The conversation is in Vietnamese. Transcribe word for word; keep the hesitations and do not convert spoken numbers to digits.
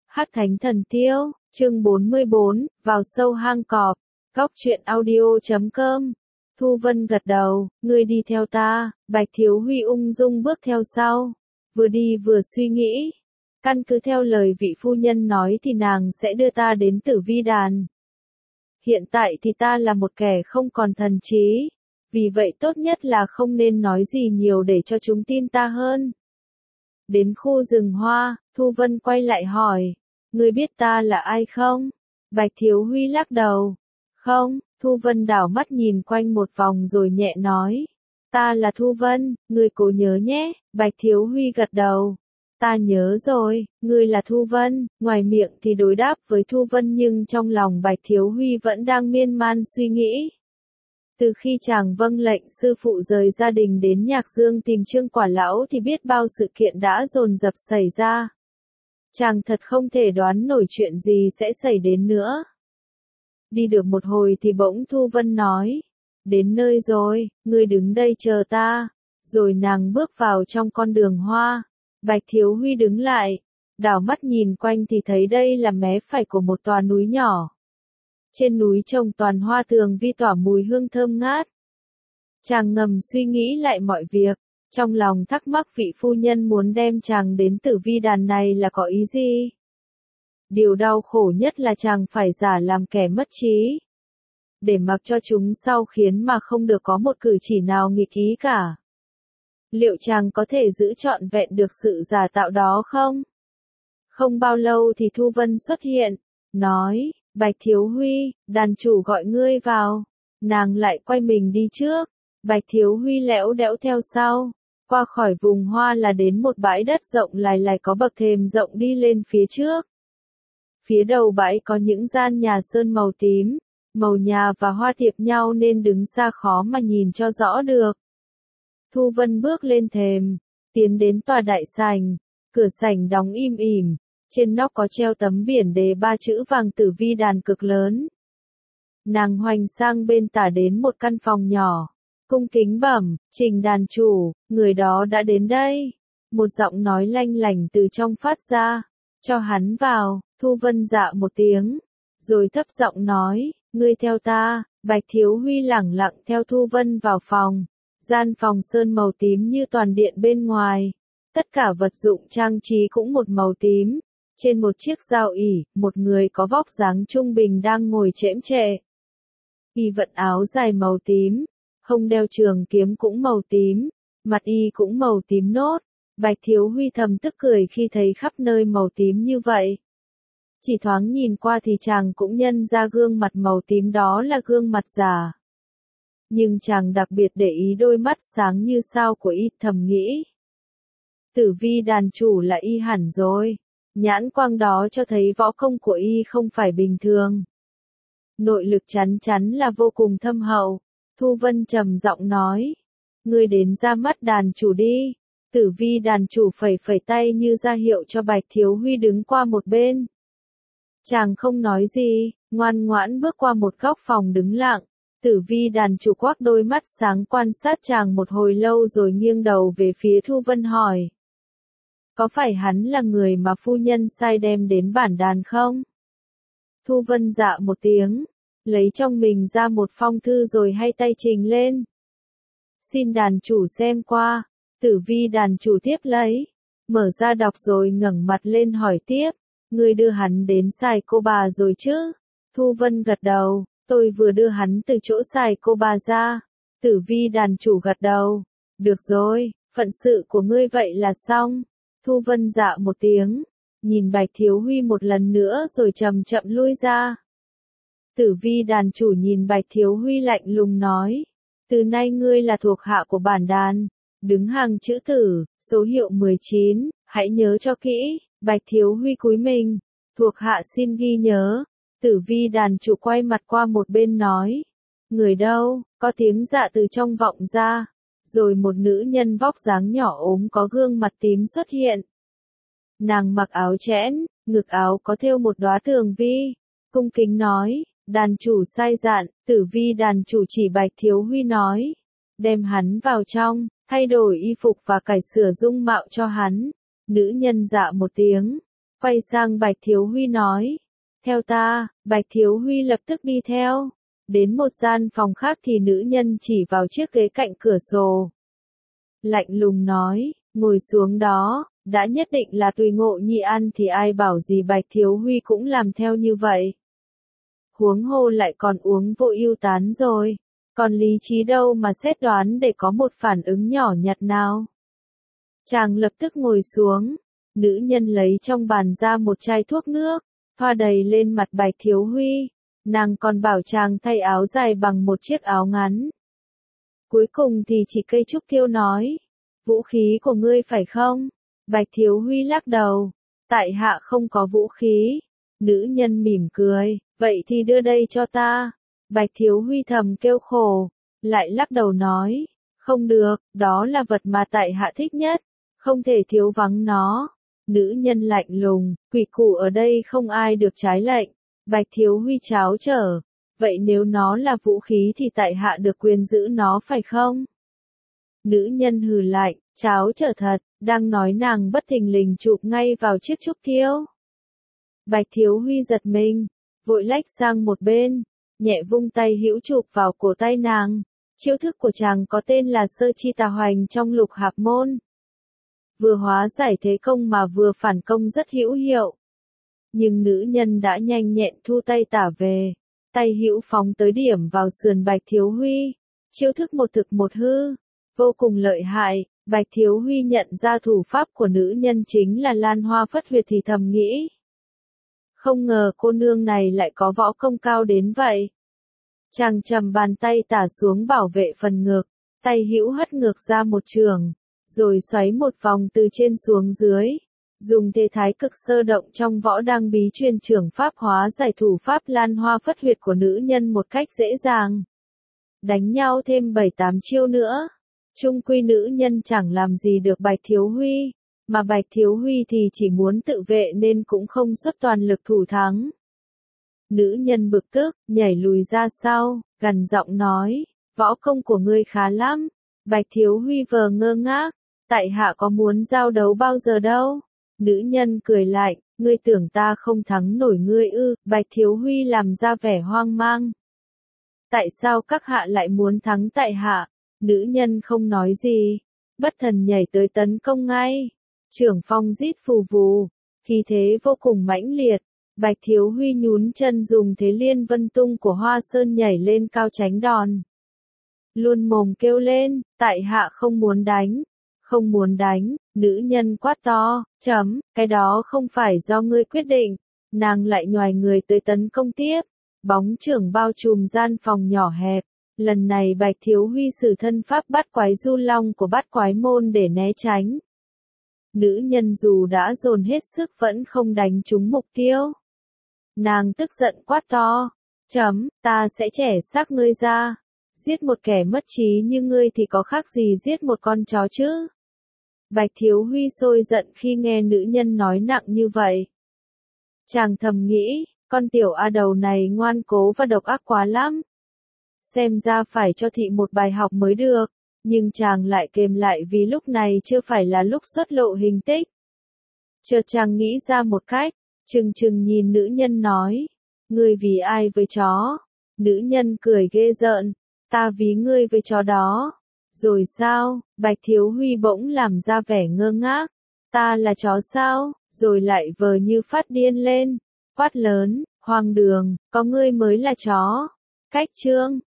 Hắc Thánh Thần Tiêu, chương bốn mươi bốn, vào sâu hang cọp, góc truyện audio chấm com. Thu Vân gật đầu, ngươi đi theo ta, Bạch Thiếu Huy ung dung bước theo sau, vừa đi vừa suy nghĩ. Căn cứ theo lời vị phu nhân nói thì nàng sẽ đưa ta đến Tử Vi Đàn. Hiện tại thì ta là một kẻ không còn thần trí, vì vậy tốt nhất là không nên nói gì nhiều để cho chúng tin ta hơn. Đến khu rừng hoa, Thu Vân quay lại hỏi, ngươi biết ta là ai không? Bạch Thiếu Huy lắc đầu. Không, Thu Vân đảo mắt nhìn quanh một vòng rồi nhẹ nói. Ta là Thu Vân, ngươi cố nhớ nhé. Bạch Thiếu Huy gật đầu. Ta nhớ rồi, ngươi là Thu Vân. Ngoài miệng thì đối đáp với Thu Vân nhưng trong lòng Bạch Thiếu Huy vẫn đang miên man suy nghĩ. Từ khi chàng vâng lệnh sư phụ rời gia đình đến Nhạc Dương tìm Trương Quả Lão thì biết bao sự kiện đã dồn dập xảy ra. Chàng thật không thể đoán nổi chuyện gì sẽ xảy đến nữa. Đi được một hồi thì bỗng Thu Vân nói, đến nơi rồi, ngươi đứng đây chờ ta. Rồi nàng bước vào trong con đường hoa. Bạch Thiếu Huy đứng lại, đảo mắt nhìn quanh thì thấy đây là mé phải của một tòa núi nhỏ. Trên núi trồng toàn hoa tường vi tỏa mùi hương thơm ngát. Chàng ngầm suy nghĩ lại mọi việc, trong lòng thắc mắc vị phu nhân muốn đem chàng đến Tử Vi Đàn này là có ý gì? Điều đau khổ nhất là chàng phải giả làm kẻ mất trí, để mặc cho chúng sau khiến mà không được có một cử chỉ nào nghịch ý cả. Liệu chàng có thể giữ trọn vẹn được sự giả tạo đó không? Không bao lâu thì Thu Vân xuất hiện, nói, Bạch Thiếu Huy, đàn chủ gọi ngươi vào. Nàng lại quay mình đi trước, Bạch Thiếu Huy lẽo đẽo theo sau. Qua khỏi vùng hoa là đến một bãi đất rộng lài lài có bậc thềm rộng đi lên phía trước. Phía đầu bãi có những gian nhà sơn màu tím, màu nhà và hoa tiệp nhau nên đứng xa khó mà nhìn cho rõ được. Thu Vân bước lên thềm, tiến đến tòa đại sảnh, cửa sảnh đóng im ỉm, trên nóc có treo tấm biển đề ba chữ vàng Tử Vi Đàn cực lớn. Nàng hoành sang bên tả đến một căn phòng nhỏ, cung kính bẩm, Trình đàn chủ, người đó đã đến đây. Một giọng nói lanh lảnh từ trong phát ra, cho hắn vào. Thu Vân dạ một tiếng, rồi thấp giọng nói, ngươi theo ta. Bạch Thiếu Huy lẳng lặng theo Thu Vân vào phòng. Gian phòng sơn màu tím như toàn điện bên ngoài. Tất cả vật dụng trang trí cũng một màu tím. Trên một chiếc giao ỷ, một người có vóc dáng trung bình đang ngồi chễm chệ. Y vận áo dài màu tím, hông đeo trường kiếm cũng màu tím, mặt y cũng màu tím nốt. Bạch Thiếu Huy thầm tức cười khi thấy khắp nơi màu tím như vậy. Chỉ thoáng nhìn qua thì chàng cũng nhận ra gương mặt màu tím đó là gương mặt giả. Nhưng chàng đặc biệt để ý đôi mắt sáng như sao của y, thầm nghĩ. Tử Vi đàn chủ là y hẳn rồi. Nhãn quang đó cho thấy võ công của y không phải bình thường. Nội lực chắn chắn là vô cùng thâm hậu. Thu Vân trầm giọng nói. Ngươi đến ra mắt đàn chủ đi. Tử Vi đàn chủ phẩy phẩy tay như ra hiệu cho Bạch Thiếu Huy đứng qua một bên. Chàng không nói gì, ngoan ngoãn bước qua một góc phòng đứng lặng. Tử Vi đàn chủ quắc đôi mắt sáng quan sát chàng một hồi lâu rồi nghiêng đầu về phía Thu Vân hỏi. Có phải hắn là người mà phu nhân sai đem đến bản đàn không? Thu Vân dạ một tiếng, lấy trong mình ra một phong thư rồi hay tay trình lên. Xin đàn chủ xem qua. Tử Vi đàn chủ tiếp lấy, mở ra đọc rồi ngẩng mặt lên hỏi tiếp. Ngươi đưa hắn đến Sài Cô Bà rồi chứ? Thu Vân gật đầu, tôi vừa đưa hắn từ chỗ Sài Cô Bà ra. Tử Vi đàn chủ gật đầu. Được rồi, phận sự của ngươi vậy là xong. Thu Vân dạ một tiếng, nhìn Bạch Thiếu Huy một lần nữa rồi chậm chậm lui ra. Tử Vi đàn chủ nhìn Bạch Thiếu Huy lạnh lùng nói, từ nay ngươi là thuộc hạ của bản đàn, đứng hàng chữ tử, số hiệu mười chín, hãy nhớ cho kỹ. Bạch Thiếu Huy cúi mình, thuộc hạ xin ghi nhớ. Tử Vi đàn chủ quay mặt qua một bên nói, người đâu? Có tiếng dạ từ trong vọng ra. Rồi một nữ nhân vóc dáng nhỏ ốm có gương mặt tím xuất hiện. Nàng mặc áo chẽn, ngực áo có thêu một đóa tường vi, cung kính nói, đàn chủ sai dặn. Tử Vi đàn chủ chỉ Bạch Thiếu Huy nói, đem hắn vào trong, thay đổi y phục và cải sửa dung mạo cho hắn. Nữ nhân dạ một tiếng, Quay sang Bạch Thiếu Huy nói, theo ta. Bạch Thiếu Huy lập tức đi theo. Đến một gian phòng khác thì nữ nhân chỉ vào chiếc ghế cạnh cửa sổ. Lạnh lùng nói, ngồi xuống đó, đã nhất định là tùy Ngộ Nhi ăn thì ai bảo gì Bạch Thiếu Huy cũng làm theo như vậy. Huống hồ lại còn uống vô ưu tán rồi, còn lý trí đâu mà xét đoán để có một phản ứng nhỏ nhặt nào. Chàng lập tức ngồi xuống, nữ nhân lấy trong bàn ra một chai thuốc nước, thoa đầy lên mặt Bạch Thiếu Huy, nàng còn bảo chàng thay áo dài bằng một chiếc áo ngắn. Cuối cùng thì chỉ cây trúc thiêu nói, vũ khí của ngươi phải không? Bạch Thiếu Huy lắc đầu, tại hạ không có vũ khí. Nữ nhân mỉm cười, vậy thì đưa đây cho ta. Bạch Thiếu Huy thầm kêu khổ, lại lắc đầu nói, không được, đó là vật mà tại hạ thích nhất, không thể thiếu vắng nó. Nữ nhân lạnh lùng, quỷ củ ở đây không ai được trái lệnh. Bạch Thiếu Huy tráo trở, vậy nếu nó là vũ khí thì tại hạ được quyền giữ nó phải không? Nữ nhân hừ lạnh, tráo trở thật, đang nói nàng bất thình lình chụp ngay vào chiếc trúc thiêu. Bạch Thiếu Huy giật mình, vội lách sang một bên, nhẹ vung tay hữu chụp vào cổ tay nàng. Chiêu thức của chàng có tên là Sơ Chi Tà Hoành trong Lục Hạp Môn. Vừa hóa giải thế công mà vừa phản công rất hữu hiệu. Nhưng nữ nhân đã nhanh nhẹn thu tay tả về, tay hữu phóng tới điểm vào sườn Bạch Thiếu Huy. Chiêu thức một thực một hư, vô cùng lợi hại. Bạch Thiếu Huy nhận ra thủ pháp của nữ nhân chính là Lan Hoa Phất Huyệt thì thầm nghĩ. Không ngờ cô nương này lại có võ công cao đến vậy. Chàng trầm bàn tay tả xuống bảo vệ phần ngực, tay hữu hất ngược ra một trường, rồi xoáy một vòng từ trên xuống dưới. Dùng thế thái cực sơ động trong võ đang bí truyền trưởng pháp hóa giải thủ pháp Lan Hoa Phất Huyệt của nữ nhân một cách dễ dàng. Đánh nhau thêm bảy tám chiêu nữa. Chung quy nữ nhân chẳng làm gì được Bạch Thiếu Huy, mà Bạch Thiếu Huy thì chỉ muốn tự vệ nên cũng không xuất toàn lực thủ thắng. Nữ nhân bực tức, nhảy lùi ra sau, gằn giọng nói, võ công của ngươi khá lắm. Bạch Thiếu Huy vờ ngơ ngác, tại hạ có muốn giao đấu bao giờ đâu. Nữ nhân cười lạnh, ngươi tưởng ta không thắng nổi ngươi ư? Bạch Thiếu Huy làm ra vẻ hoang mang. Tại sao các hạ lại muốn thắng tại hạ? Nữ nhân không nói gì, bất thần nhảy tới tấn công ngay. Trưởng phong rít phù vù, khí thế vô cùng mãnh liệt. Bạch Thiếu Huy nhún chân dùng thế liên vân tung của Hoa Sơn nhảy lên cao tránh đòn. Luôn mồm kêu lên, tại hạ không muốn đánh, không muốn đánh. Nữ nhân quát to, chấm, cái đó không phải do ngươi quyết định. Nàng lại nhoài người tới tấn công tiếp. Bóng trưởng bao trùm gian phòng nhỏ hẹp. Lần này Bạch Thiếu Huy sử thân pháp Bát Quái Du Long của Bát Quái Môn để né tránh. Nữ nhân dù đã dồn hết sức vẫn không đánh trúng mục tiêu. Nàng tức giận quát to, chấm, ta sẽ chẻ xác ngươi ra. Giết một kẻ mất trí như ngươi thì có khác gì giết một con chó chứ? Bạch Thiếu Huy sôi giận khi nghe nữ nhân nói nặng như vậy. Chàng thầm nghĩ, con tiểu a đầu này ngoan cố và độc ác quá lắm. Xem ra phải cho thị một bài học mới được, nhưng chàng lại kềm lại vì lúc này chưa phải là lúc xuất lộ hình tích. Chợt chàng nghĩ ra một cách, chừng chừng nhìn nữ nhân nói, ngươi vì ai với chó? Nữ nhân cười ghê rợn, ta ví ngươi với chó đó. Rồi sao? Bạch Thiếu Huy bỗng làm ra vẻ ngơ ngác, ta là chó sao? Rồi lại vờ như phát điên lên, quát lớn, hoang đường, có ngươi mới là chó. Cách chương